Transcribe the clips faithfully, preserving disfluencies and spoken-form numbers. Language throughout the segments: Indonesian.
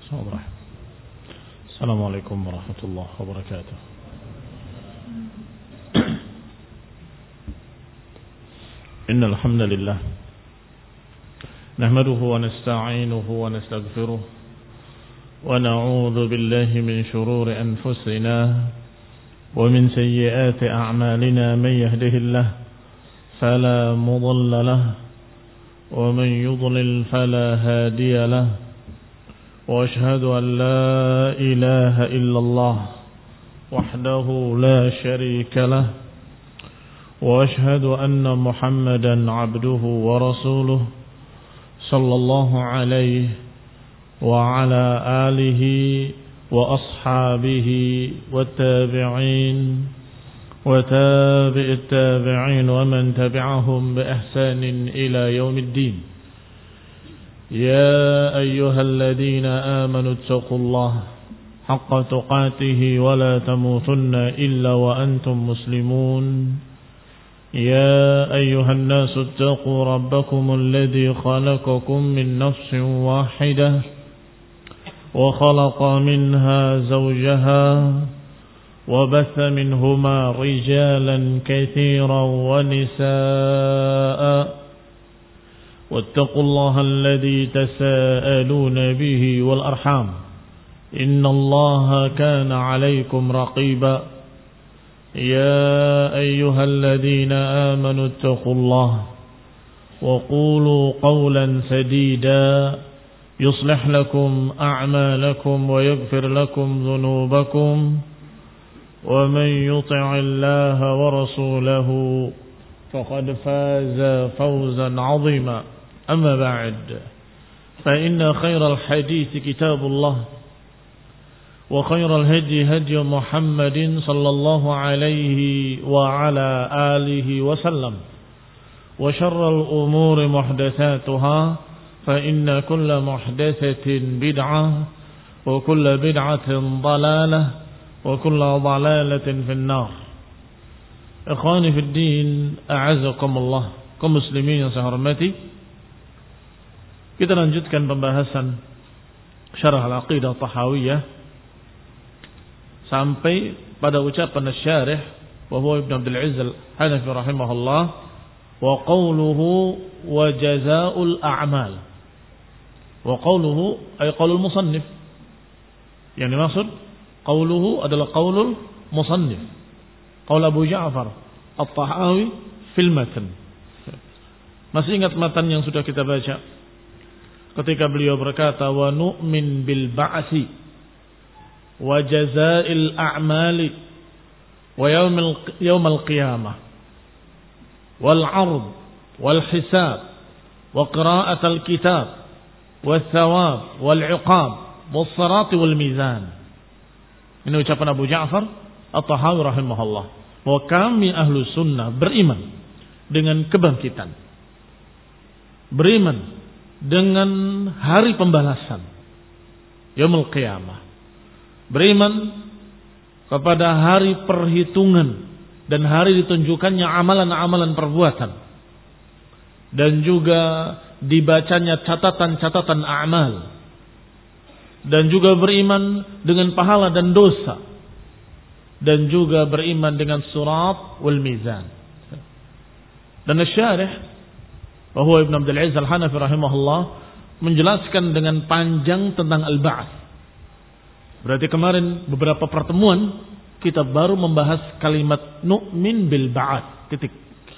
Assalamualaikum warahmatullahi wabarakatuh. Innal hamdalillah nahmaduhu wa nasta'inuhu wa nastaghfiruh wa na'udzu billahi min shururi anfusina wa min sayyiati a'malina man yahdihillahu fala mudilla lahu wa man yudlil fala hadiya lahu wa ashhadu an la ilaha illallah wahdahu la sharika lahu وأشهد أن محمدا عبده ورسوله صلى الله عليه وعلى آله وأصحابه والتابعين وتابع التابعين ومن تبعهم بإحسان إلى يوم الدين. يا أيها الذين آمنوا اتقوا الله حق تقاته ولا تموتن إلا وأنتم مسلمون. يا أيها الناس اتقوا ربكم الذي خلقكم من نفس واحدة وخلق منها زوجها وبث منهما رجالا كثيرا ونساء واتقوا الله الذي تساءلون به والأرحام إن الله كان عليكم رقيبا. يا أيها الذين آمنوا اتقوا الله وقولوا قولا سديدا يصلح لكم أعمالكم ويغفر لكم ذنوبكم ومن يطع الله ورسوله فقد فاز فوزا عظيما. أما بعد فإن خير الحديث كتاب الله وخير الهدي هدي محمد صلى الله عليه وعلى آله وسلم وشر الأمور محدثاتها فإن كل محدثة بدعة وكل بدعة ضلالة وكل ضلالة في النار. إخواني في الدين أعزكم الله. kaum muslimin yang saya hormati, kita lanjutkan pembahasan Syarah Al-Aqidah Tahawiyah sampai pada ucapan Asy-Syarih wa huwa Ibnu Abdul Izz Al-Hanafi rahimahullah, wa qawluhu wa jazaa'ul a'mal. Wa qawluhu ay qaulul musannif. Yang dimaksud qawluhu adalah qaulul musannif, qaul Abu Ja'far At-Tahawi fil matan. Masih ingat matan yang sudah kita baca ketika beliau berkata wa nu'min bil ba'si wa jazaa'il a'mali wa yaumil yaumal qiyamah wal 'ard wal hisab wa qira'atul kitab was thawab wal 'iqab was sirat wal mizan. Ini ucapan Abu Ja'far At-Tahawi rahimahullah, bahwa kami ahlu sunnah beriman dengan kebangkitan, beriman dengan hari pembalasan yaumul qiyamah, beriman kepada hari perhitungan dan hari ditunjukkannya amalan-amalan perbuatan, dan juga dibacanya catatan-catatan amal, dan juga beriman dengan pahala dan dosa, dan juga beriman dengan surat wal mizan. Dan Asy-Syarih wa huwa Ibnu Abdul Izz Al-Hanafi rahimahullah menjelaskan dengan panjang tentang al-ba'ts. Berarti kemarin beberapa pertemuan kita baru membahas kalimat nu'min bil ba'ats, titik.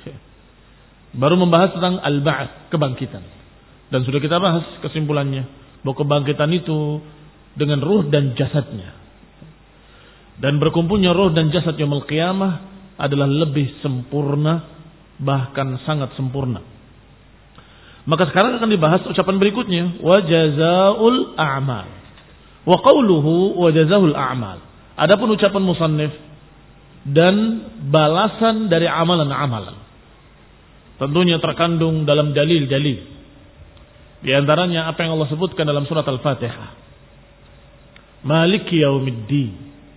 Baru membahas tentang al-ba'ats, kebangkitan. Dan sudah kita bahas kesimpulannya bahwa kebangkitan itu dengan ruh dan jasadnya. Dan berkumpulnya ruh dan jasad yaumul qiyamah adalah lebih sempurna, bahkan sangat sempurna. Maka sekarang akan dibahas ucapan berikutnya, wa jazaa'ul a'mal. Wa qawluhu wa jazaa'ul a'mal. Adapun ucapan musannif dan balasan dari amalan-amalan, tentunya terkandung dalam dalil-dalil. Di antaranya apa yang Allah sebutkan dalam surat Al-Fatihah. Maliki yaumiddin.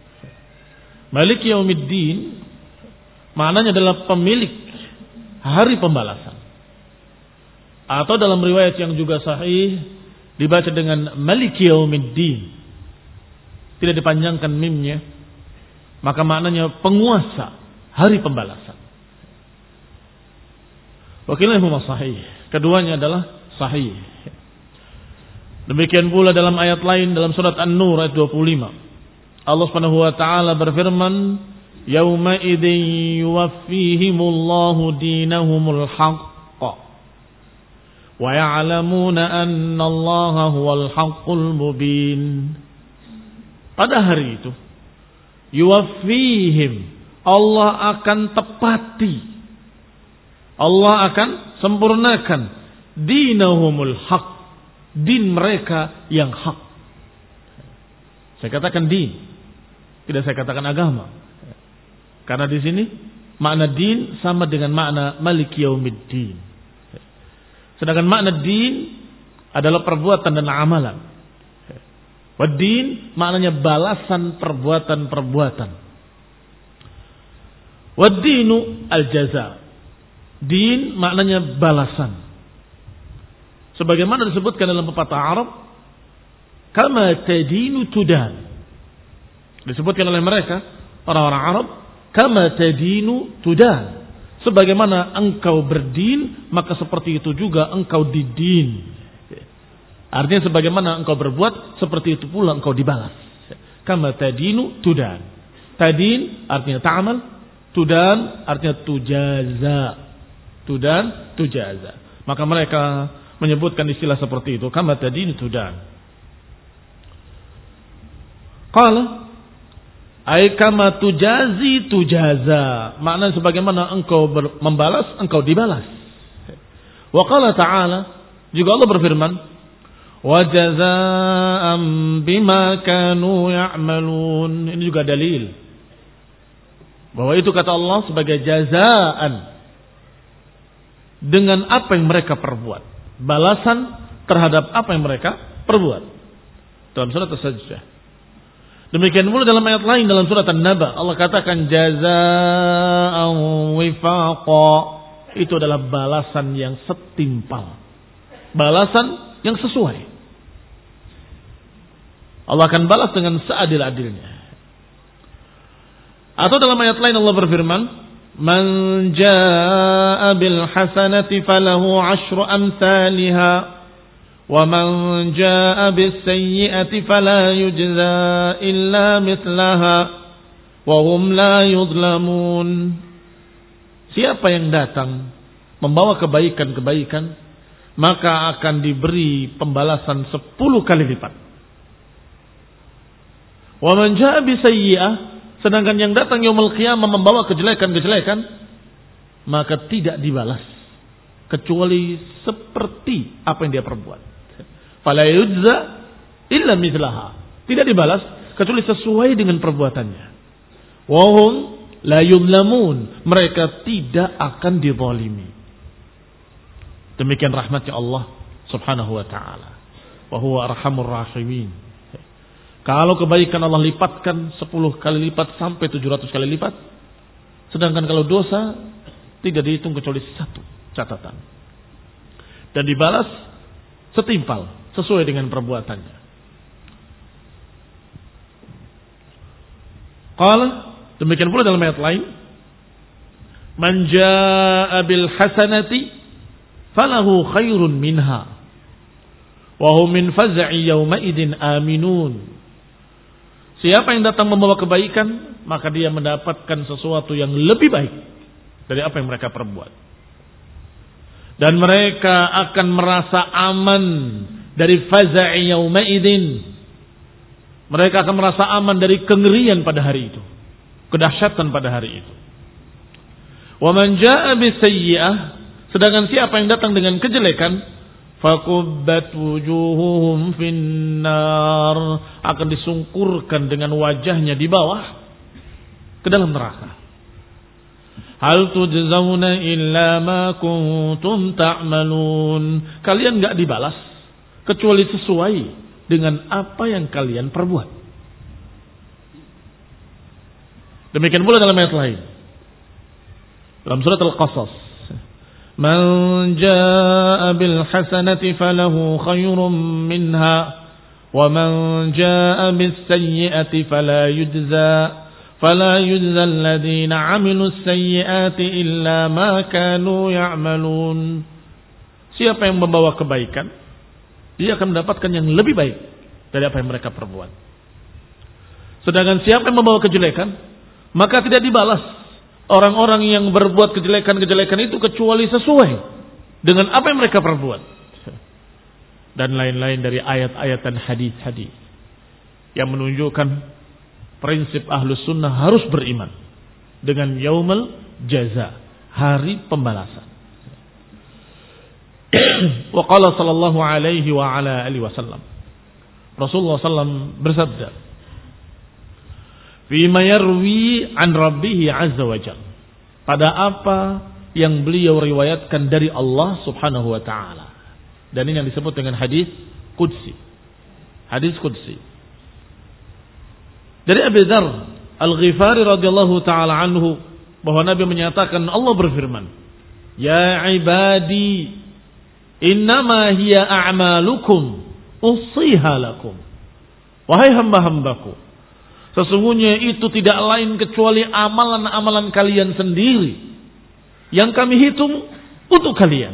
Maliki yaumiddin maknanya adalah pemilik hari pembalasan. Atau dalam riwayat yang juga sahih, dibaca dengan Maliki Yaumiddin, tidak dipanjangkan mimnya, maka maknanya penguasa hari pembalasan. Wakilahuma sahih, keduanya adalah sahih. Demikian pula dalam ayat lain dalam surat An-Nur ayat dua puluh lima. Allah Subhanahu wa taala berfirman, "Yauma idzin yuwaffihimullahu dinahumul haqq wa ya'lamuna anna Allaha huwal haqqul mubin." Pada hari itu, yuwaffihim, Allah akan tepati, Allah akan sempurnakan dinahumul haqq, din mereka yang hak. Saya katakan din, tidak saya katakan agama. Karena di sini makna din sama dengan makna Maliki Yaumiddin. Sedangkan makna din adalah perbuatan dan amalan. Wad-din maknanya balasan perbuatan-perbuatan. Wad-dinu al-jaza. Din maknanya balasan. Sebagaimana disebutkan dalam pepatah Arab, kama tadinu tudan. Disebutkan oleh mereka, orang-orang Arab, kama tadinu tudan. Sebagaimana engkau berdin, maka seperti itu juga engkau didin. Artinya sebagaimana engkau berbuat, seperti itu pula engkau dibalas. Kama tadinu tudan. Tadin artinya ta'amal, tudan artinya tujaza. Tudan, tujaza. Maka mereka menyebutkan istilah seperti itu, kama tadinu tudan. Qala ay kama tujazi tujaza. Makna sebagaimana engkau ber, membalas, engkau dibalas. Wa qala ta'ala, juga Allah berfirman, wa jazaa'an bima kanu ya'malun. Ini juga dalil bahwa itu kata Allah sebagai jazaan dengan apa yang mereka perbuat, balasan terhadap apa yang mereka perbuat. Dalam surat As-Sajdah. Demikian pula dalam ayat lain dalam surat An-Naba, Allah katakan jazaa'an wifaqa. Itu adalah balasan yang setimpal, balasan yang sesuai. Allah akan balas dengan seadil-adilnya. Atau dalam ayat lain Allah berfirman, man jaa'a bil hasanati falahu ashru amsalha wa man jaa'a bis sayyi'ati fala yujza illa mithlaha wa hum la yuzlamun. Siapa yang datang membawa kebaikan-kebaikan, maka akan diberi pembalasan sepuluh kali lipat. Wa man jaa'a bis sayyi'ah, sedangkan yang datang yaumul qiyamah membawa kejelekan-kejelekan, maka tidak dibalas kecuali seperti apa yang dia perbuat. Fala yujza illa mithlaha. Tidak dibalas kecuali sesuai dengan perbuatannya. Wa hum la yuzlamun. Mereka tidak akan dizalimi. Demikian rahmatnya Allah Subhanahu wa taala. Wa huwa arhamur rahimin. Kalau kebaikan Allah lipatkan sepuluh kali lipat sampai tujuh ratus kali lipat. Sedangkan kalau dosa tidak dihitung kecuali satu catatan. Dan dibalas setimpal sesuai dengan perbuatannya. Qala, demikian pula dalam ayat lain, man jaa'a bil hasanati falahu khairun minha wa hum min faz'i yawma idin aminun. Siapa yang datang membawa kebaikan, maka dia mendapatkan sesuatu yang lebih baik dari apa yang mereka perbuat. Dan mereka akan merasa aman dari faza'i yawma idin. Mereka akan merasa aman dari kengerian pada hari itu, kedahsyatan pada hari itu. Wa man jaa'a bisayyi'ah, sedangkan siapa yang datang dengan kejelekan, fakubbat wujuhuhum finnar, akan disungkurkan dengan wajahnya di bawah ke dalam neraka. Hal tujzauna illa ma kuntum ta'malun. Kalian enggak dibalas kecuali sesuai dengan apa yang kalian perbuat. Demikian pula dalam ayat lain. Dalam surat Al-Qasas, Man jaa'a bil hasanati falahu khairun minha wa man jaa'a bis sayyi'ati fala yujza fala yujza alladhina 'amilus sayyi'ati illa ma kanu ya'malun. Siapa yang membawa kebaikan, dia akan mendapatkan yang lebih baik dari apa yang mereka perbuat. Sedangkan siapa yang membawa kejelekan, maka tidak dibalas orang-orang yang berbuat kejelekan-kejelekan itu kecuali sesuai dengan apa yang mereka perbuat. Dan lain-lain dari ayat-ayat dan hadis-hadis yang menunjukkan prinsip ahlus sunnah harus beriman dengan yaumul jaza, hari pembalasan. Wa qala sallallahu alaihi wa ala alihi wasallam, Rasulullah sallallahu alaihi wasallam bersabda, fima yarwi an rabbih azza wa jalla, pada apa yang beliau riwayatkan dari Allah subhanahu wa ta'ala. Dan ini yang disebut dengan hadis qudsi. Hadis qudsi. Dari Abu Dzar Al-Ghifari radhiyallahu ta'ala anhu, bahwa Nabi menyatakan, Allah berfirman, ya ibadi innama hiya a'malukum usiha lakum. Wahai hamba-hambaku, sesungguhnya itu tidak lain kecuali amalan-amalan kalian sendiri yang kami hitung untuk kalian.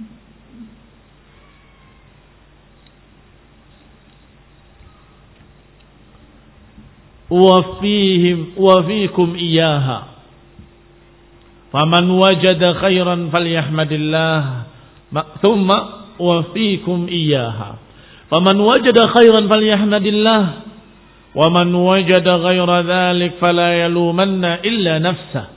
Wa fihim wa fikum iyyaha. Faman wajada khairan falyahmadillah. Thumma wa fikum iyyaha. Faman wajada khairan falyahmadillah. Wa man wajada ghaira dzalik fala yalumanna illa nafsah.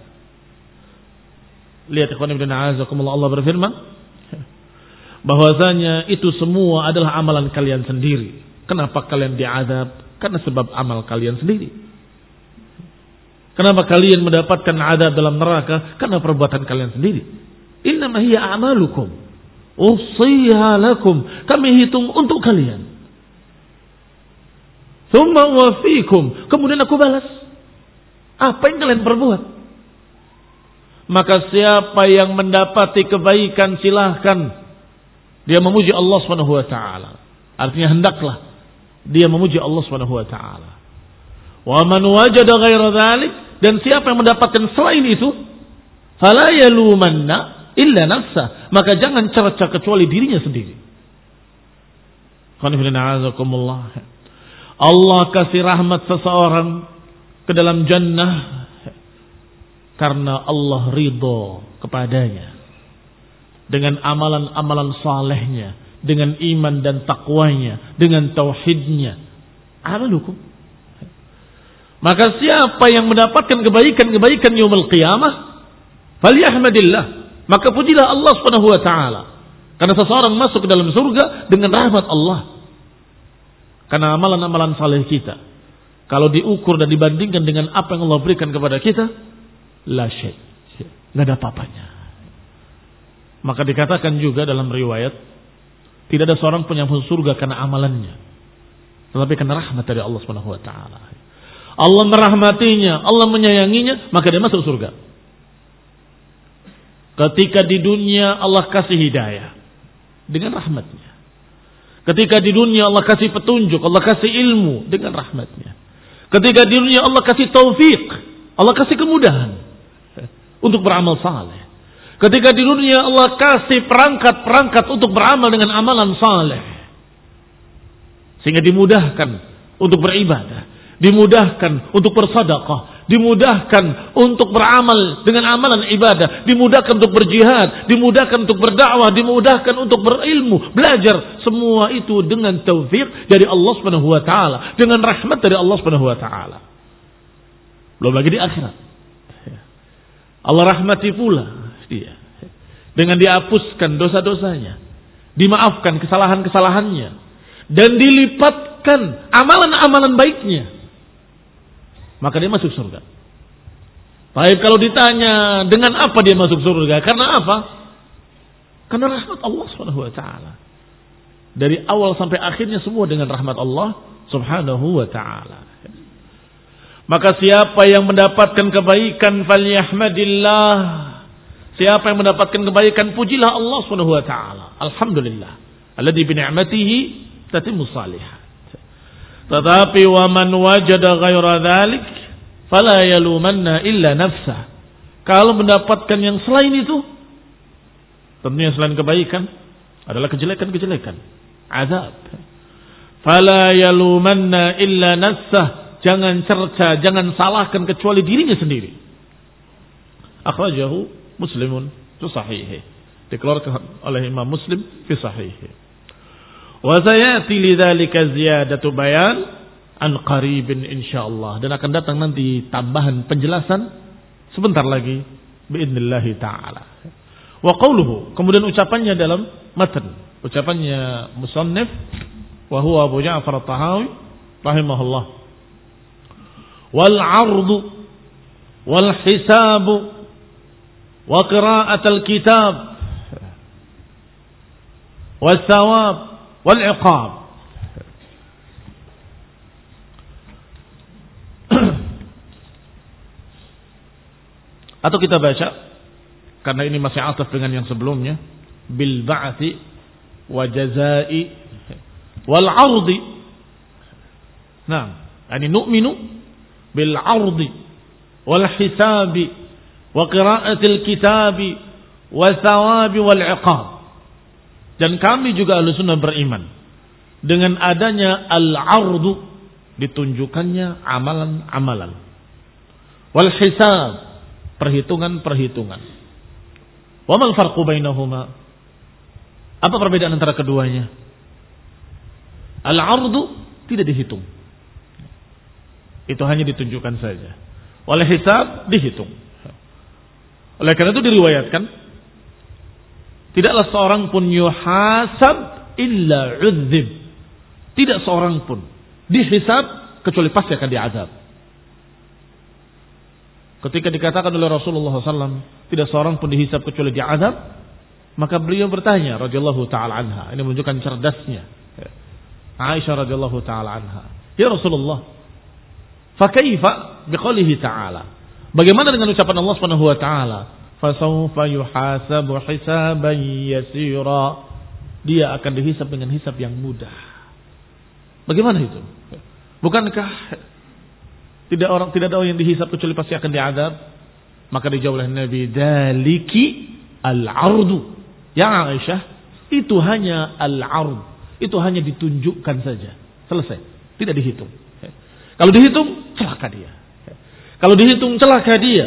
Lihat ikhwan ibn a'azakumullah, Allah berfirman bahwasanya itu semua adalah amalan kalian sendiri. Kenapa kalian diazab? Karena sebab amal kalian sendiri. Kenapa kalian mendapatkan azab dalam neraka? Karena perbuatan kalian sendiri. Innama hiya a'malukum usiha lakum, kami hitung untuk kalian. Tsumma wafikum, kemudian aku balas apa yang kalian perbuat. Maka siapa yang mendapati kebaikan, silahkan dia memuji Allah Subhanahu wa taala. Artinya hendaklah dia memuji Allah Subhanahu wa taala. Wa man wajada ghaira dzalik, dan siapa yang mendapatkan selain itu, fala yalumanna illa nafsa, maka jangan cerca kecuali dirinya sendiri. Allah kasih rahmat seseorang ke dalam jannah karena Allah ridho kepadanya dengan amalan-amalan salehnya, dengan iman dan takwanya, dengan tauhidnya. Amalukum. Maka siapa yang mendapatkan kebaikan-kebaikan yaumul qiyamah, falyahmadillah, maka pujilah Allah Subhanahu wa taala. Karena seseorang masuk ke dalam surga dengan rahmat Allah. Karena amalan-amalan saleh kita, kalau diukur dan dibandingkan dengan apa yang Allah berikan kepada kita, la syai', enggak ada apa-apanya. Maka dikatakan juga dalam riwayat, tidak ada seorang pun yang masuk surga karena amalannya, tetapi karena rahmat dari Allah Subhanahu wa taala. Allah merahmatinya, Allah menyayanginya, maka dia masuk surga. Ketika di dunia Allah kasih hidayah dengan rahmatnya. Ketika di dunia Allah kasih petunjuk, Allah kasih ilmu dengan rahmatnya. Ketika di dunia Allah kasih taufik, Allah kasih kemudahan untuk beramal saleh. Ketika di dunia Allah kasih perangkat-perangkat untuk beramal dengan amalan saleh, sehingga dimudahkan untuk beribadah, dimudahkan untuk bersedekah, dimudahkan untuk beramal dengan amalan ibadah, dimudahkan untuk berjihad, dimudahkan untuk berdakwah, dimudahkan untuk berilmu, belajar, semua itu dengan taufik dari Allah Subhanahu wa taala, dengan rahmat dari Allah Subhanahu wa taala. Belum lagi di akhirat. Allah rahmati pula dia dengan dihapuskan dosa-dosanya, dimaafkan kesalahan-kesalahannya, dan dilipatkan amalan-amalan baiknya, maka dia masuk surga. Baik, kalau ditanya dengan apa dia masuk surga? Karena apa? Karena rahmat Allah Subhanahu wa taala. Dari awal sampai akhirnya semua dengan rahmat Allah Subhanahu wa taala. Maka siapa yang mendapatkan kebaikan, falyahmadillah, Siapa yang mendapatkan kebaikan, pujilah Allah Subhanahu wa taala. Alhamdulillah. Alladzi bi ni'matihi tatimmu shalihat. Tetapi wa man wajada ghaira dzalik fala yalumanna illa nafsah. Kalau mendapatkan yang selain itu, tentunya selain kebaikan adalah kejelekan-kejelekan, azab. Fala yalumanna illa nafsah. Jangan cerca, jangan salahkan kecuali dirinya sendiri. Akhrajahu Muslimun fi sahihi. Dikeluarkan oleh Imam Muslim fi sahihi. Wa sayati lidzalika ziyadatu bayan an qaribin insyaallah, dan akan datang nanti tambahan penjelasan sebentar lagi biidznillah taala. Wa qauluhu, kemudian ucapannya dalam matan, ucapannya musannif wa huwa Abu Ja'far at-Tahawi rahimahullah. Wal 'ardu wal hisabu wa qira'atul kitab was thawab wal 'iqab. Atau kita baca, karena ini masih ataf dengan yang sebelumnya, bil ba'thi wa jazaa'i wal 'ardi. Nah, yani nu'minu bil 'ardi wal hisabi wa qira'atil kitabi wa thawabi wal 'iqab. Dan kami juga Ahlussunnah beriman dengan adanya al-'ardu, ditunjukkannya amalan-amalan, wal hisab, perhitungan-perhitungan. Wa mal farqu bainahuma? Apa perbedaan antara keduanya? Al-'ardu tidak dihitung. Itu hanya ditunjukkan saja. Wal hisab dihitung. Oleh karena itu diriwayatkan, tidaklah seorang pun yuhasab illa udzib. Tidak seorang pun dihisab kecuali pasti akan diazab. Ketika dikatakan oleh Rasulullah shallallahu alaihi wasallam tidak seorang pun dihisab kecuali diazab, maka beliau bertanya radhiyallahu taala anha, ini menunjukkan cerdasnya Aisyah radhiyallahu taala anha, ya Rasulullah, fa kaifa biqaulihi ta'ala, bagaimana dengan ucapan Allah Subhanahu wa taala, fasawfa yuhasabu hisaban yasira, dia akan dihisab dengan hisab yang mudah. Bagaimana itu? Bukankah tidak orang tidak ada orang yang dihisab kecuali pasti akan diazab? Maka dijawab oleh Nabi, daliki al-'ardu. Ya Aisyah, itu hanya al-'ard, itu hanya ditunjukkan saja, selesai, tidak dihitung. Kalau dihitung celaka dia. Kalau dihitung celaka dia.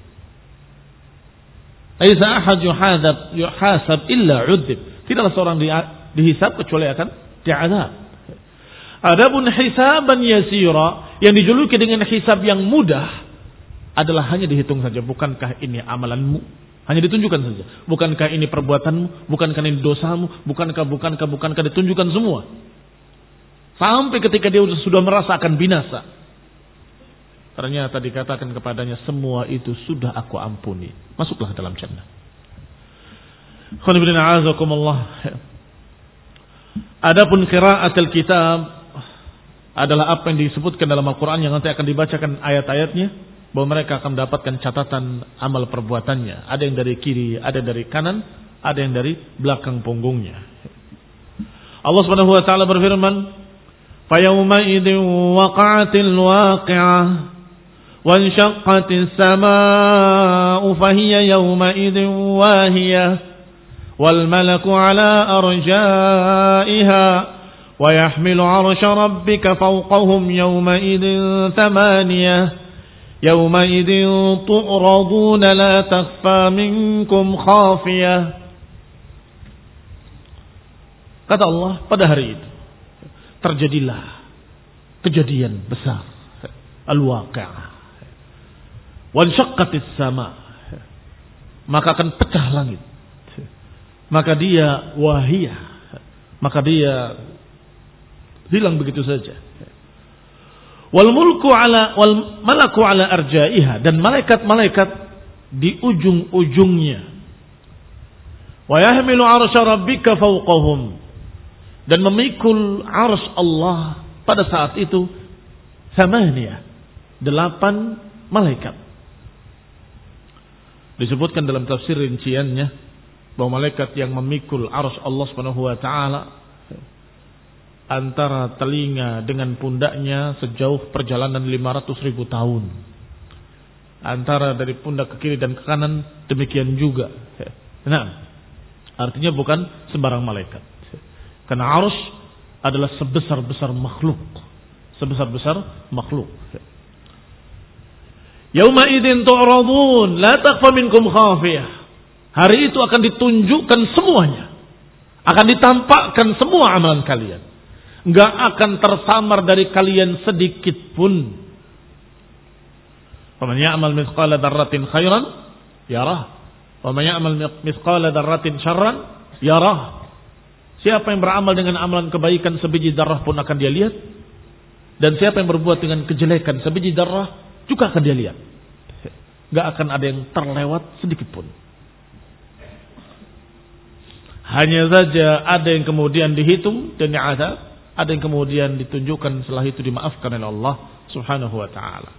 Aisa ahad yuhasab yuhasab illa 'udzib. Tidaklah seorang di, dihisab kecuali akan diazab. Adapun hisaban yasira, yang dijuluki dengan hisab yang mudah, adalah hanya dihitung saja. Bukankah ini amalanmu? Hanya ditunjukkan saja. Bukankah ini perbuatanmu? Bukankah ini dosamu? Bukankah, bukankah, bukankah ditunjukkan semua. Sampai ketika dia sudah merasakan binasa, ternyata dikatakan kepadanya, semua itu sudah aku ampuni, masuklah dalam jannah. Adapun qiraatul kitab adalah apa yang disebutkan dalam Al-Quran yang nanti akan dibacakan ayat-ayatnya, bahwa mereka akan mendapatkan catatan amal perbuatannya. Ada yang dari kiri, ada dari kanan, ada yang dari belakang punggungnya. Allah Subhanahu wa taala berfirman, "Fayawma idzin waqa'atil waqi'ah وانشقت السماء فهي يومئذ واهية والملك على أرجائها ويحمل عرش ربك فوقهم يومئذ ثمانية يومئذ تعرضون لا تخفى منكم خافية." Kata Allah, pada hari itu terjadilah kejadian besar, al-waqi'ah. Wanshaqqatis sama, maka akan pecah langit, maka dia wahiyah, maka dia hilang begitu saja. Wal mulku ala wal malaku ala arjaiha, dan malaikat-malaikat di ujung-ujungnya. Wa yahmilu 'arsya rabbika fawqahum, dan memikul 'arsy Allah pada saat itu samaniyah, delapan malaikat. Disebutkan dalam tafsir rinciannya bahwa malaikat yang memikul arsy Allah Subhanahu wa taala antara telinga dengan pundaknya sejauh perjalanan lima ratus ribu tahun. Antara dari pundak ke kiri dan ke kanan demikian juga. Nah, artinya bukan sembarang malaikat. Karena arsy adalah sebesar-besar makhluk. Sebesar-besar makhluk. Yauma idzin tu'radun la takhfa minkum khafiyah. Hari itu akan ditunjukkan semuanya. Akan ditampakkan semua amalan kalian. Enggak akan tersamar dari kalian sedikit pun. Faman ya'mal mithqala dzarratin khairan yarah. Wa man ya'mal mithqala dzarratin syarran yarah. Siapa yang beramal dengan amalan kebaikan sebiji zarrah pun akan dia lihat. Dan siapa yang berbuat dengan kejelekan sebiji zarrah juga akan dia lihat. Gak akan ada yang terlewat sedikit pun. Hanya saja ada yang kemudian dihitung dan diazab, ada yang kemudian ditunjukkan setelah itu dimaafkan oleh Allah Subhanahu wa taala.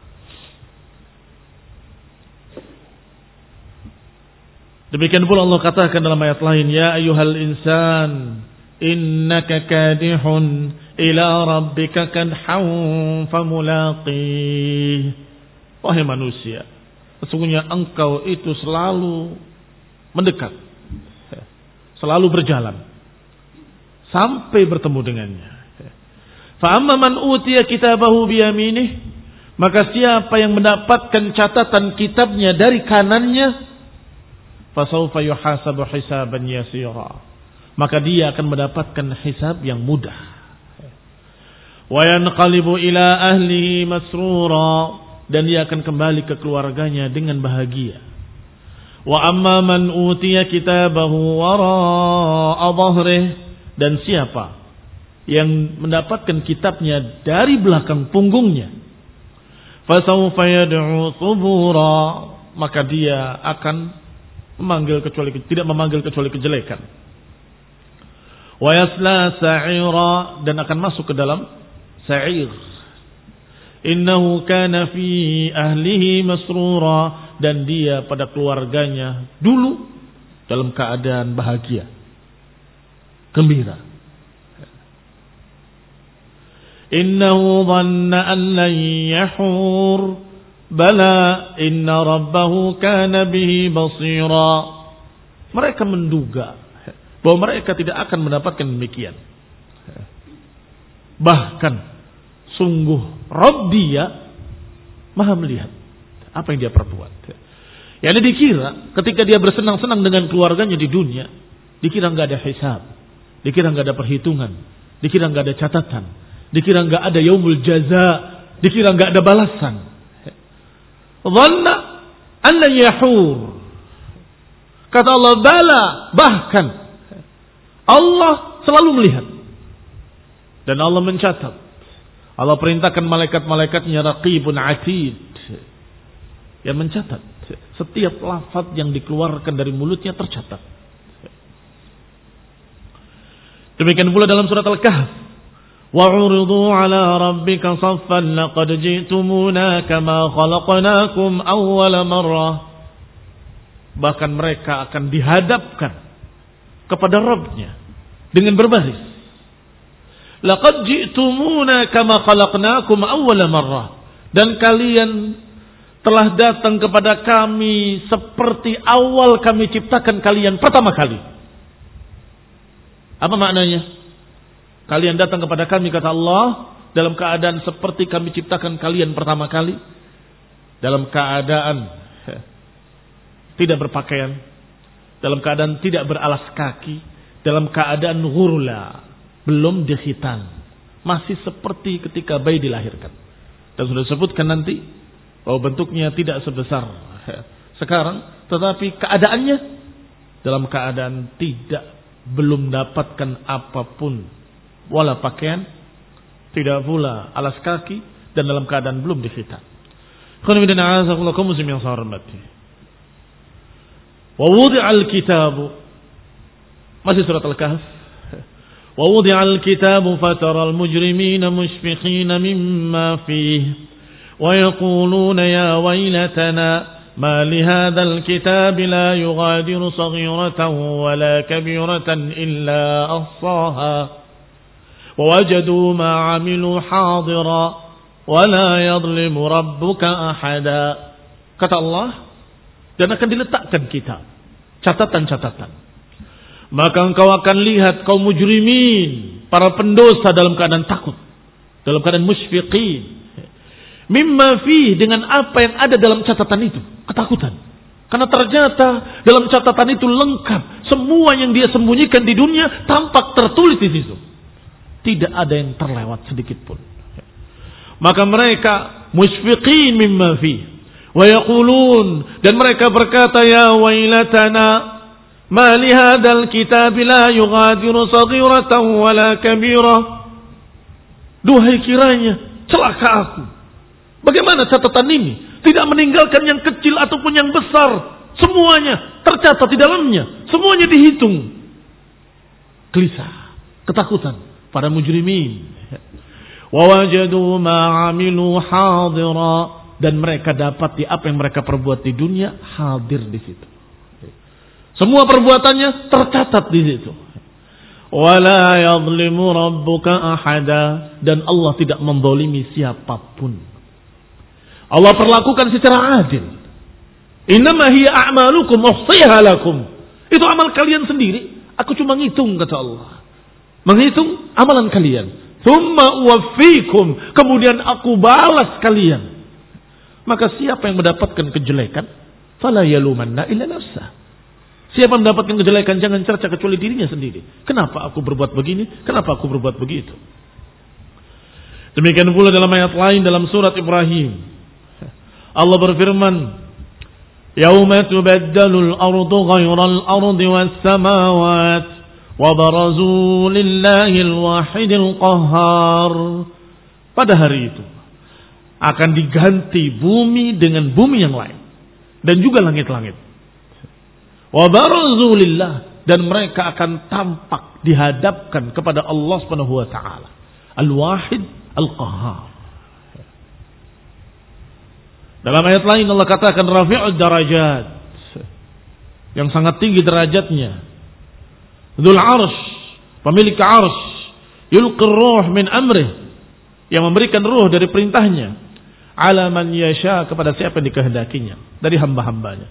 Demikian pula Allah katakan dalam ayat lain, ya ayyuhal insan innaka kadihun ila rabbika kadhan famulaqih. Wahai manusia, sesungguhnya engkau itu selalu mendekat, selalu berjalan sampai bertemu dengannya. Fa amma man utiya kitabahu biyaminih, maka siapa yang mendapatkan catatan kitabnya dari kanannya, fasawfa yuhasabu hisaban yasira, maka dia akan mendapatkan hisab yang mudah. Wa yanqalibu ila ahlihi masrura, dan dia akan kembali ke keluarganya dengan bahagia. Wa amma man utiya kitabahu wara'a dhahrih, dan siapa yang mendapatkan kitabnya dari belakang punggungnya, fasawfa yad'u thubura, maka dia akan memanggil kecuali tidak memanggil kecuali kejelekan. Wa yasla sa'ira, dan akan masuk ke dalam sa'ir. Innahu kana fi ahlihi masrura, dan dia pada keluarganya dulu dalam keadaan bahagia, gembira. Innahu dhanna an lan yahur bala inna rabbahu kana bihi basira. Mereka menduga bahwa mereka tidak akan mendapatkan demikian. Bahkan sungguh Rabb dia maha melihat apa yang dia perbuat. Yani dikira ketika dia bersenang-senang dengan keluarganya di dunia, dikira nggak ada hisab, dikira nggak ada perhitungan, dikira nggak ada catatan, dikira nggak ada yaumul jaza, dikira nggak ada balasan. Dhanna an la yahur. Kata Allah, bala, bahkan Allah selalu melihat dan Allah mencatat. Allah perintahkan malaikat-malaikatnya raqibun atid yang mencatat setiap lafaz yang dikeluarkan dari mulutnya tercatat. Demikian pula dalam surat Al-Kahf, wa 'uridu 'ala rabbika saffan laqad ji'tumuna kama khalaqnakum awwala marrah. Bahkan mereka akan dihadapkan kepada Rabb-nya dengan berbaris. Laqad ji'tumuna kama khalaqnakum awwala marrah, dan kalian telah datang kepada kami seperti awal kami ciptakan kalian pertama kali. Apa maknanya? Kalian datang kepada kami, kata Allah, dalam keadaan seperti kami ciptakan kalian pertama kali, dalam keadaan tidak berpakaian, dalam keadaan tidak beralas kaki, dalam keadaan ghurla, belum dikhitan, masih seperti ketika bayi dilahirkan. Dan sudah disebutkan nanti bahwa bentuknya tidak sebesar sekarang, tetapi keadaannya dalam keadaan tidak belum dapatkan apapun, wala pakaian, tidak pula alas kaki, dan dalam keadaan belum dikhitan. Wa wudi'al kitabu, masih surat Al-Kahf. Wa wudi'al kitabu fataral mujrimina mushfiqina mimma fihi wa yaquluna ya waylatana ما لهذا الكتاب لا يغادر صغيرة ولا كبيرة إلا أحصاها ووجدوا ما عملوا حاضرا ولا يظلم ربك أحدا. Kata Allah, dan akan diletakkan kitab, catatan-catatan. Maka engkau akan lihat kaum mujrimin, para pendosa dalam keadaan takut, dalam keadaan musyfiqin. Mimma fih, dengan apa yang ada dalam catatan itu, ketakutan. Karena ternyata dalam catatan itu lengkap semua yang dia sembunyikan di dunia tampak tertulis di situ. Tidak ada yang terlewat sedikit pun. Maka mereka musyfiqin mimma fih wa yaqulun, dan mereka berkata, ya wailatana ma li hadzal kitab la yughadiru saghiratan wala kabirah. Duhai kiranya celaka aku. Bagaimana catatan ini? Tidak meninggalkan yang kecil ataupun yang besar. Semuanya tercatat di dalamnya. Semuanya dihitung. Gelisah, ketakutan para mujrimin. Wa wajadu ma 'amilu hadira, dan mereka dapat di apa yang mereka perbuat di dunia hadir di situ. Semua perbuatannya tercatat di situ. Wala yadhlimu rabbuka ahada, dan Allah tidak menzalimi siapapun. Allah perlakukan secara adil. Innama hiya a'malukum uhsiha lakum. Itu amal kalian sendiri, aku cuma ngitung, kata Allah. Menghitung amalan kalian. Tsumma uwaffikum, kemudian aku balas kalian. Maka siapa yang mendapatkan kejelekan, fala yalumanna illa nafsah. Siapa yang mendapatkan kejelekan jangan cerca kecuali dirinya sendiri. Kenapa aku berbuat begini? Kenapa aku berbuat begitu? Demikian pula dalam ayat lain dalam surat Ibrahim. Allah berfirman, "Yauma tubaddalul ardu ghairal ardi was samawat wa barazu lillahil wahidil qahhar." Pada hari itu akan diganti bumi dengan bumi yang lain dan juga langit-langit. Wa barazu lillah, dan mereka akan tampak dihadapkan kepada Allah Subhanahu wa taala, Al-Wahid Al-Qahhar. Dalam ayat lain Allah katakan rafi'ud darajat, yang sangat tinggi derajatnya. Dzul arsy, pemilik arsy, yulqir ruh min amrih, yang memberikan ruh dari perintahnya, ala man yasha, kepada siapa yang dikehendakinya dari hamba-hambanya.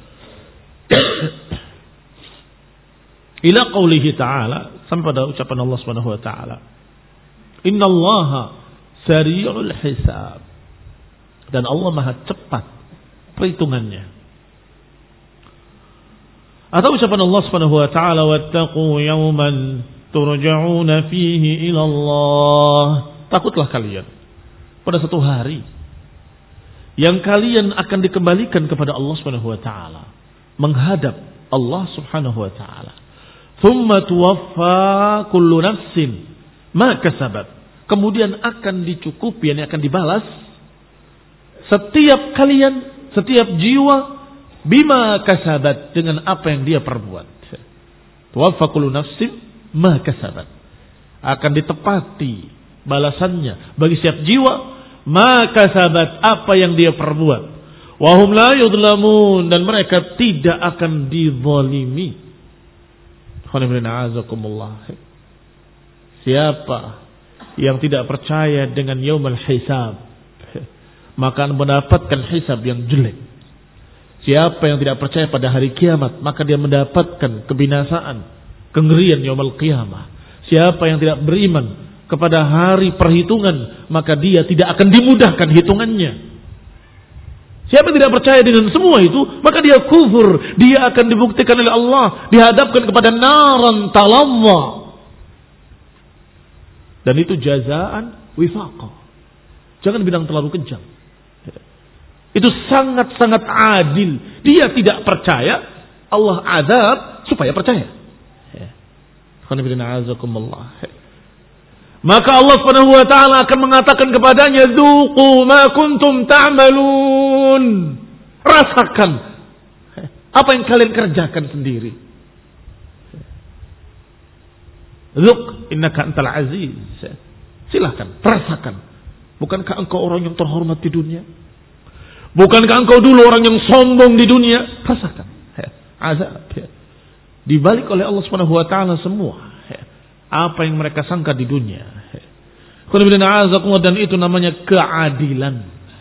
Ila qaulihi ta'ala, sampai pada ucapan Allah Subhanahu wa taala, innallaha sari'ul hisab, dan Allah maha cepat perhitungannya. Atau ucapan Allah Subhanahu wa taala, wattaqu yawman turja'una fihi ila Allah, takutlah kalian pada satu hari yang kalian akan dikembalikan kepada Allah Subhanahu wa taala, menghadap Allah Subhanahu wa taala. Tsumma tuwaffa kullu nafsin ma kasabat, kemudian akan dicukupi, yang akan dibalas setiap kalian, setiap jiwa, bima kasabat, dengan apa yang dia perbuat. Tuwaffa kullu nafsin ma kasabat, akan ditepati balasannya bagi setiap jiwa, ma kasabat, apa yang dia perbuat. Wa hum la yudlamun, dan mereka tidak akan dizalimi. Siapa yang tidak percaya dengan yaumul hisab, maka akan mendapatkan hisab yang jelek. Siapa yang tidak percaya pada hari kiamat, maka dia mendapatkan kebinasaan, kengerian yaumul qiyamah. Siapa yang tidak beriman kepada hari perhitungan, maka dia tidak akan dimudahkan hitungannya. Siapa yang tidak percaya dengan semua itu, maka dia kufur. Dia akan dibuktikan oleh Allah, dihadapkan kepada naran talazza. Dan itu jazaan wifaqah. Jangan bilang terlalu kejam. Itu sangat-sangat adil. Dia tidak percaya, Allah azab supaya percaya. Maka Allah Subhanahu wa taala akan mengatakan kepadanya, "Dzuqu ma kuntum ta'malun." Rasakan apa yang kalian kerjakan sendiri. Dzuq innaka antal aziz. Silakan, rasakan. Bukankah engkau orang yang terhormat di dunia? Bukankah engkau dulu orang yang sombong di dunia? Rasakan azab ya. Dibalik oleh Allah Subhanahu wa taala semua ya. Apa yang mereka sangka di dunia. Dan itu namanya keadilan.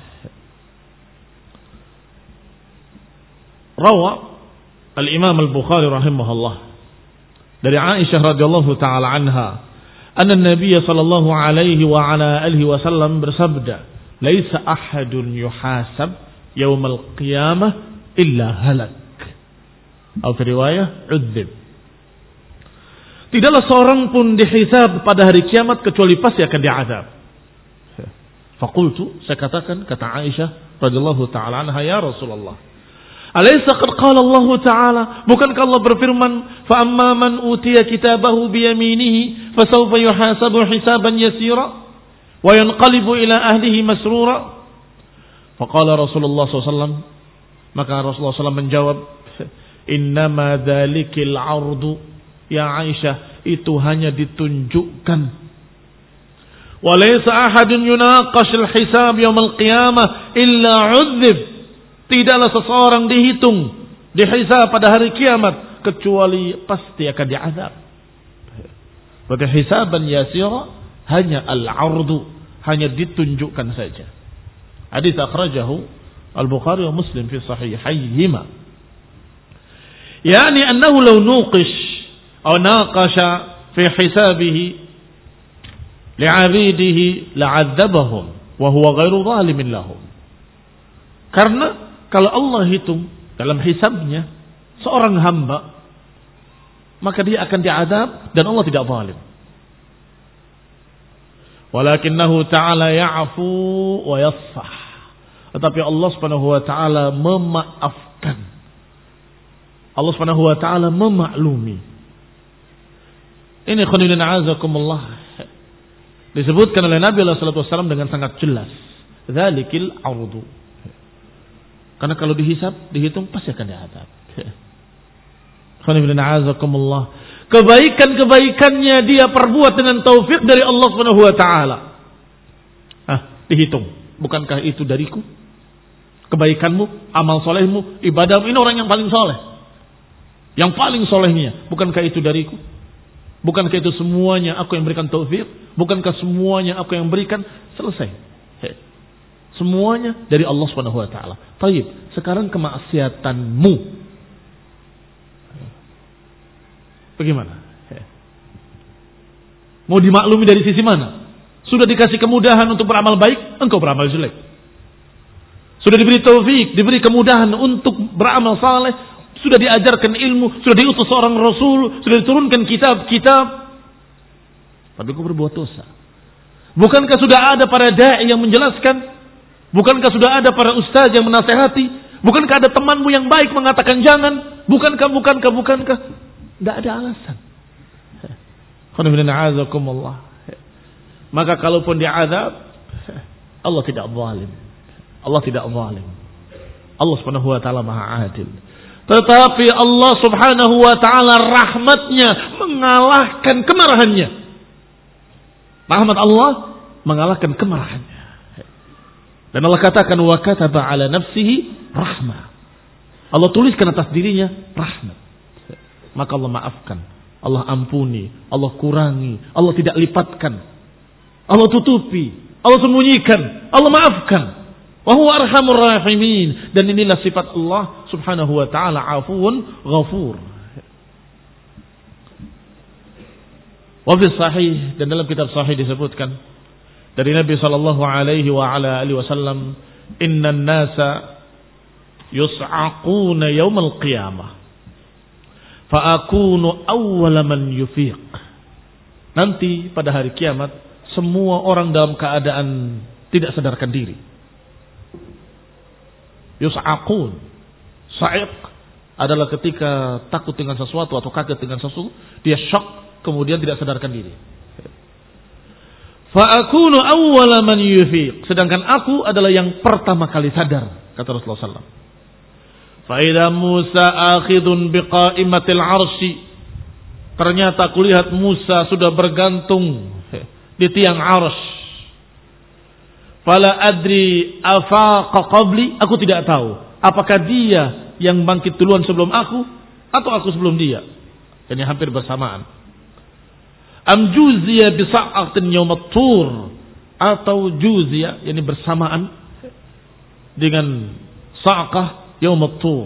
Rawa Al-Imam Al-Bukhari rahimahullah dari Aisyah radhiyallahu taala anha, anna Nabi sallallahu alaihi wa ala alihi wasallam bersabda, "Laisa ahadun yuhasab yaumal qiyamah illa halak." Atau riwayah udzib. Tidaklah seorang pun dihisab pada hari kiamat kecuali pasti akan diazab. Faqultu, saya katakan, kata Aisyah radhiyallahu taala anha, ya Rasulullah, alaysa qad qala Allah taala, bukankah Allah berfirman, fa amma man utiya kitabahu bi yaminihi fasawfa yuhasabu hisaban yasira wa yanqalibu ila ahlihi masrura. Faqala Rasulullah sallallahu alaihi wasallam, maka Rasulullah sallallahu alaihi wasallam menjawab, innama dhalikil ardu, ya Aisyah, itu hanya ditunjukkan. Walaysa ahadun yunaqashil hisab yaumil qiyamah illa udzib. Tidaklah seseorang dihitung, dihisab pada hari kiamat kecuali pasti akan diazab. Berarti hisaban yasira hanya al-ardu, hanya ditunjukkan saja. Hadits akhrajahu Al-Bukhari wa Muslim fi sahihayhima. Yani annahu law nuqish aw naqasha fi hisabihi li'abidihi la'adzabahum wa huwa ghairu zalimin lahum. Karena kalau Allah hitung dalam hisabnya seorang hamba, maka dia akan diazab dan Allah tidak zalim. Walakinnahu ta'ala ya'fu wa yasfah. Tetapi Allah Subhanahu wa taala memaafkan. Allah Subhanahu wa taala memaklumi. Ini khonilin a'azakumullah disebutkan oleh Nabi sallallahu alaihi wasallam dengan sangat jelas. Dzalikil ardu. Karena kalau dihisab, dihitung pasti akan diazab. Khonilin a'azakumullah. Kebaikan-kebaikannya dia perbuat dengan taufik dari Allah Subhanahu wa taala. Ah, dihitung. Bukankah itu dariku? Kebaikanmu, amal solehmu, ibadahmu, ini orang yang paling soleh. Yang paling solehnya, bukankah itu dariku? Bukankah itu semuanya aku yang berikan taufik? Bukankah semuanya aku yang berikan? Selesai. He. Semuanya dari Allah Subhanahu wa taala. Baik, sekarang kemaksiatanmu. Bagaimana? He. Mau dimaklumi dari sisi mana? Sudah dikasih kemudahan untuk beramal baik, engkau beramal jelek. Sudah diberi taufik, diberi kemudahan untuk beramal saleh, sudah diajarkan ilmu, sudah diutus seorang rasul, sudah diturunkan kitab-kitab. Tapi kau berbuat dosa. Bukankah sudah ada para dai yang menjelaskan? Bukankah sudah ada para ustaz yang menasehati? Bukankah ada temanmu yang baik mengatakan jangan? Bukankah, bukankah, bukankah? Tidak ada alasan. Maka kalaupun diazab, Allah tidak zalim. Allah tidak zalim. Allah Subhanahu wa taala Maha Adil. Tetapi Allah Subhanahu wa taala rahmatnya mengalahkan kemarahannya. Rahmat Allah mengalahkan kemarahannya. Dan Allah katakan wa kataba ala nafsihi rahmah. Allah tuliskan atas dirinya rahmat. Maka Allah maafkan, Allah ampuni, Allah kurangi, Allah tidak lipatkan, Allah tutupi, Allah sembunyikan, Allah maafkan. Wa huwa arhamur rahimin. Dan inilah sifat Allah Subhanahu wa taala, afuwun ghafur. Wa fi sahih, dan dalam kitab sahih disebutkan dari Nabi sallallahu alaihi wa ala alihi wasallam, innan nasa yus'aquna yaumal qiyamah fa akunu awwala man yufiq. Nanti pada hari kiamat semua orang dalam keadaan tidak sadarkan diri. Yus'aqun. Sa'iq adalah ketika takut dengan sesuatu atau kaget dengan sesuatu, dia shock kemudian tidak sadarkan diri. Fa akunu awwala man yufiq. Sedangkan aku adalah yang pertama kali sadar, kata Rasulullah sallallahu alaihi wasallam. Fa idza Musa akhidun biqaimatil arsy. Ternyata aku lihat Musa sudah bergantung di tiang arsy. Fala adri afaqa qabli, aku tidak tahu apakah dia yang bangkit duluan sebelum aku atau aku sebelum dia. Ini hampir bersamaan. Am juziya bi sa'atin yaumat tur, atau juziya yani bersamaan dengan sa'qah yaumat tur.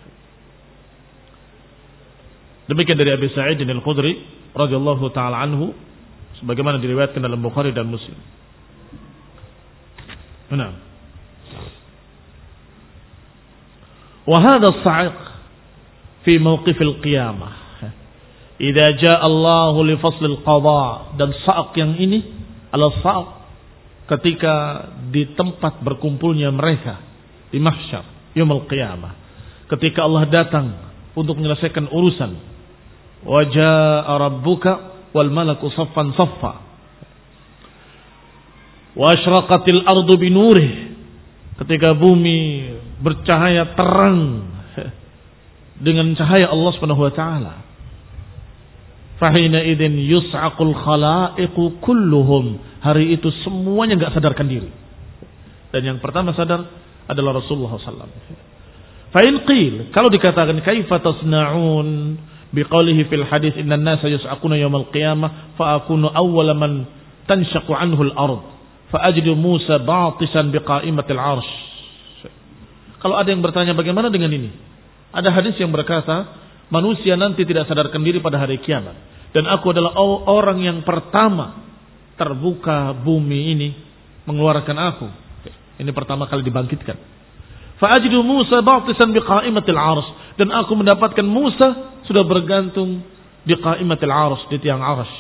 Demikian dari Abi Sa'id Al-Khudri radhiyallahu taala anhu sebagaimana diriwayatkan dalam Bukhari dan Muslim. Nah. Wa hadha as-sa'iq fi mawqif al-qiyamah. Idza jaa Allah li fasl al-qada, dan sa'q yang ini adalah sa'q ketika di tempat berkumpulnya mereka di mahsyar yaumul qiyamah, ketika Allah datang untuk menyelesaikan urusan. Wa jaa rabbuka wal malaku saffan saffa wa asyraqatil ardu binurih, ketika bumi bercahaya terang dengan cahaya Allah Subhanahu wa taala. Fahina idzin yus'aqul khalaiqu kulluhum, hari itu semuanya enggak sadarkan diri. Dan yang pertama sadar adalah Rasulullah sallallahu alaihi wasallam. Fa in qil, kalau dikatakan kaifa tasna'un biqaulihi fil hadis innan nasa yus'aquna yaumal qiyamah fa akunu awwala man tanshaqu anhu al-ard fa ajidu Musa batisan biqaimatil 'arsy. Kalau ada yang bertanya bagaimana dengan ini? Ada hadis yang berkata manusia nanti tidak sadarkan diri pada hari kiamat, dan aku adalah orang yang pertama terbuka bumi ini mengeluarkan aku. Ini pertama kali dibangkitkan. Fa ajidu Musa batisan biqaimatil 'arsy, dan aku mendapatkan Musa sudah bergantung di qaimatil 'arsy, di tiang 'arsy.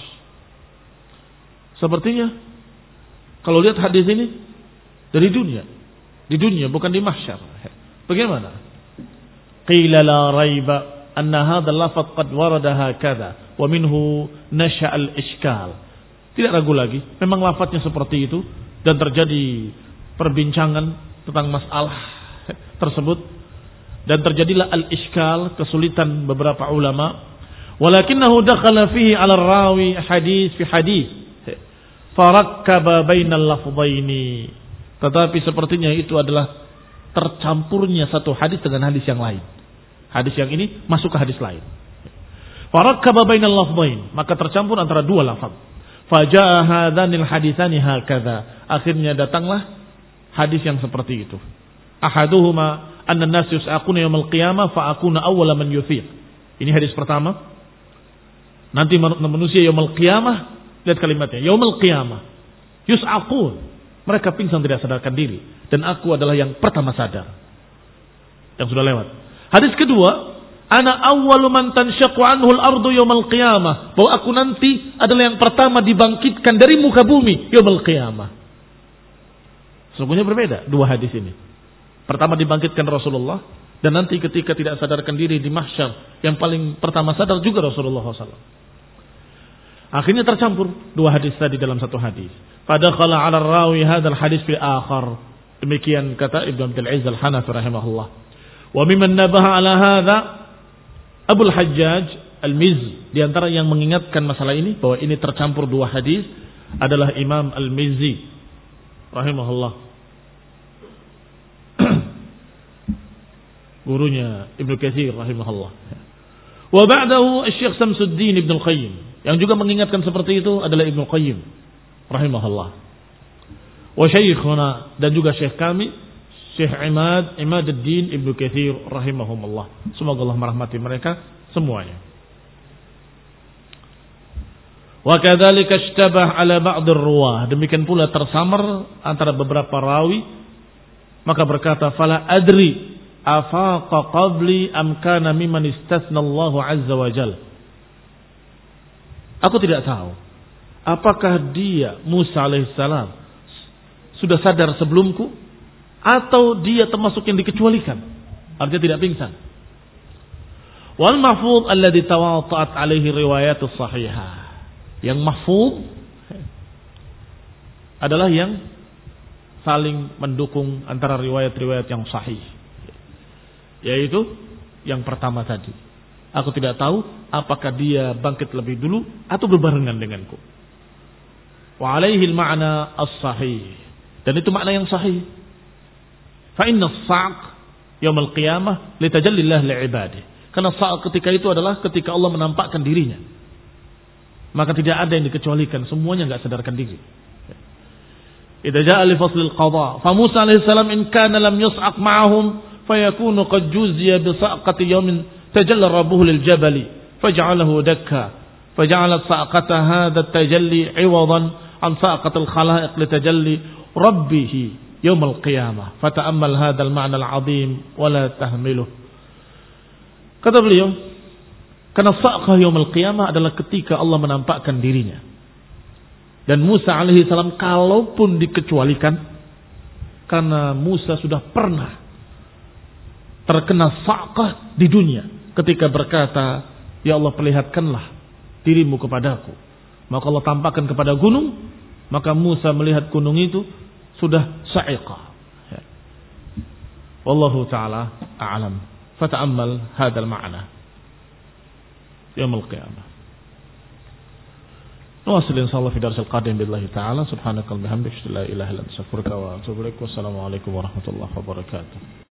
Sepertinya kalau lihat hadis ini dari dunia, di dunia bukan di mahsyar. Bagaimana? Qila la raiba anna hadha al-lafaz qad warada hakadha wa minhu nasha al-ishkal. Tidak ragu lagi, memang lafaznya seperti itu dan terjadi perbincangan tentang masalah tersebut dan terjadilah al-ishkal, kesulitan beberapa ulama. Walakinnahu dakhala fihi 'ala rawi hadis fi hadis farakkaba bainal lafdhaini. Tetapi sepertinya itu adalah tercampurnya satu hadis dengan hadis yang lain. Hadis yang ini masuk ke hadis lain. Farakkaba bainal lafdhain, maka tercampur antara dua lafaz. Fajaa hadzanil haditsani hakadha. Akhirnya datanglah hadis yang seperti itu. Ahaduhuma anna an-nas yus'aquna yaumil qiyamah fa akuna awwala man yufiq. Ini hadis pertama. Nanti manusia yaumil qiyamah, lihat kalimatnya, yaumil qiyamah yus'aqun, mereka pingsan tidak sadarkan diri, dan aku adalah yang pertama sadar. Yang sudah lewat. Hadis kedua, ana awwalu man tanshaqqu anhu al-ardu yaumil qiyamah, bahwa aku nanti adalah yang pertama dibangkitkan dari muka bumi yaumil qiyamah. Sesungguhnya berbeda dua hadis ini. Pertama dibangkitkan Rasulullah, dan nanti ketika tidak sadarkan diri di mahsyar, yang paling pertama sadar juga Rasulullah shallallahu alaihi wasallam. Akhirnya tercampur dua hadis tadi dalam satu hadis. Fadakhala 'ala rawi hadzal hadis fi akhar. Demikian kata Ibnu Abdul Aziz Al-Hanafi rahimahullah. Wa mimman nabaha 'ala hadza Abul Hajjaj Al-Mizzi, di antara yang mengingatkan masalah ini bahwa ini tercampur dua hadis adalah Imam Al-Mizzi rahimahullah, gurunya Ibnu Katsir rahimahullah. Wa ba'dahu Syekh Samsuddin Ibnu Qayyim, yang juga mengingatkan seperti itu adalah Ibnu Qayyim rahimahullah. Wa syekhuna, dan juga syekh kami Syekh Imad Imaduddin Ibnu Katsir rahimahumullah. Semoga Allah merahmati mereka semuanya. Wa kadzalika ishtabah ala ba'd ar-ruwah, demikian pula tersamar antara beberapa rawi, maka berkata fala adri afaqa qabli am kana mimman istathna Allah azza wa jalla. Aku tidak tahu apakah dia Musa alaihissalam sudah sadar sebelumku atau dia termasuk yang dikecualikan, artinya tidak pingsan. Wal mahfuz alladhi tawata'at alaihi riwayatus sahihah. Yang mahfuz adalah yang saling mendukung antara riwayat-riwayat yang sahih, yaitu yang pertama tadi. Aku tidak tahu apakah dia bangkit lebih dulu atau berbarengan denganku. Wa alaihi al-ma'na as-sahih. Dan itu makna yang sahih. Fa inna as-sa'q yaumil qiyamah litajallillah li'ibadihi. Karena sa'q ketika itu adalah ketika Allah menampakkan dirinya. Maka tidak ada yang dikecualikan, semuanya enggak sadarkan diri. Idza jaa li fasl al-qada, fa Musa alaihi salam in kana lam yus'aq ma'ahum fayakunu qad juziya bi sa'qati yawmin tajalla rabbuhu lil jabali faj'alahu dakka faj'ala sa'qata hadha at-tajalli 'iwadan an sa'qati al-khalaiq li tajalli rabbih yawm al-qiyamah fata'ammal hadha al-ma'na al-'azim wa la tahmiluh. Kata beliau, karena sa'qah yawm al-qiyamah adalah ketika Allah menampakkan dirinya. Dan Musa alaihi salam kalaupun dikecualikan, karena Musa sudah pernah terkena sa'qah di dunia ketika berkata, ya Allah perlihatkanlah dirimu kepadaku. Maka Allah tampakkan kepada gunung, maka Musa melihat gunung itu sudah sa'iqah. Ya. Wallahu ta'ala a'lam. Fata'ammal hadal ma'na yaumul qiyamah. Nuwasil insyaallah fi darsil qadim billahi ta'ala subhanakal bihamdika la ilaha illa anta astaghfiruka wa atubu ilaik. Wassalamu alaikum warahmatullahi wabarakatuh.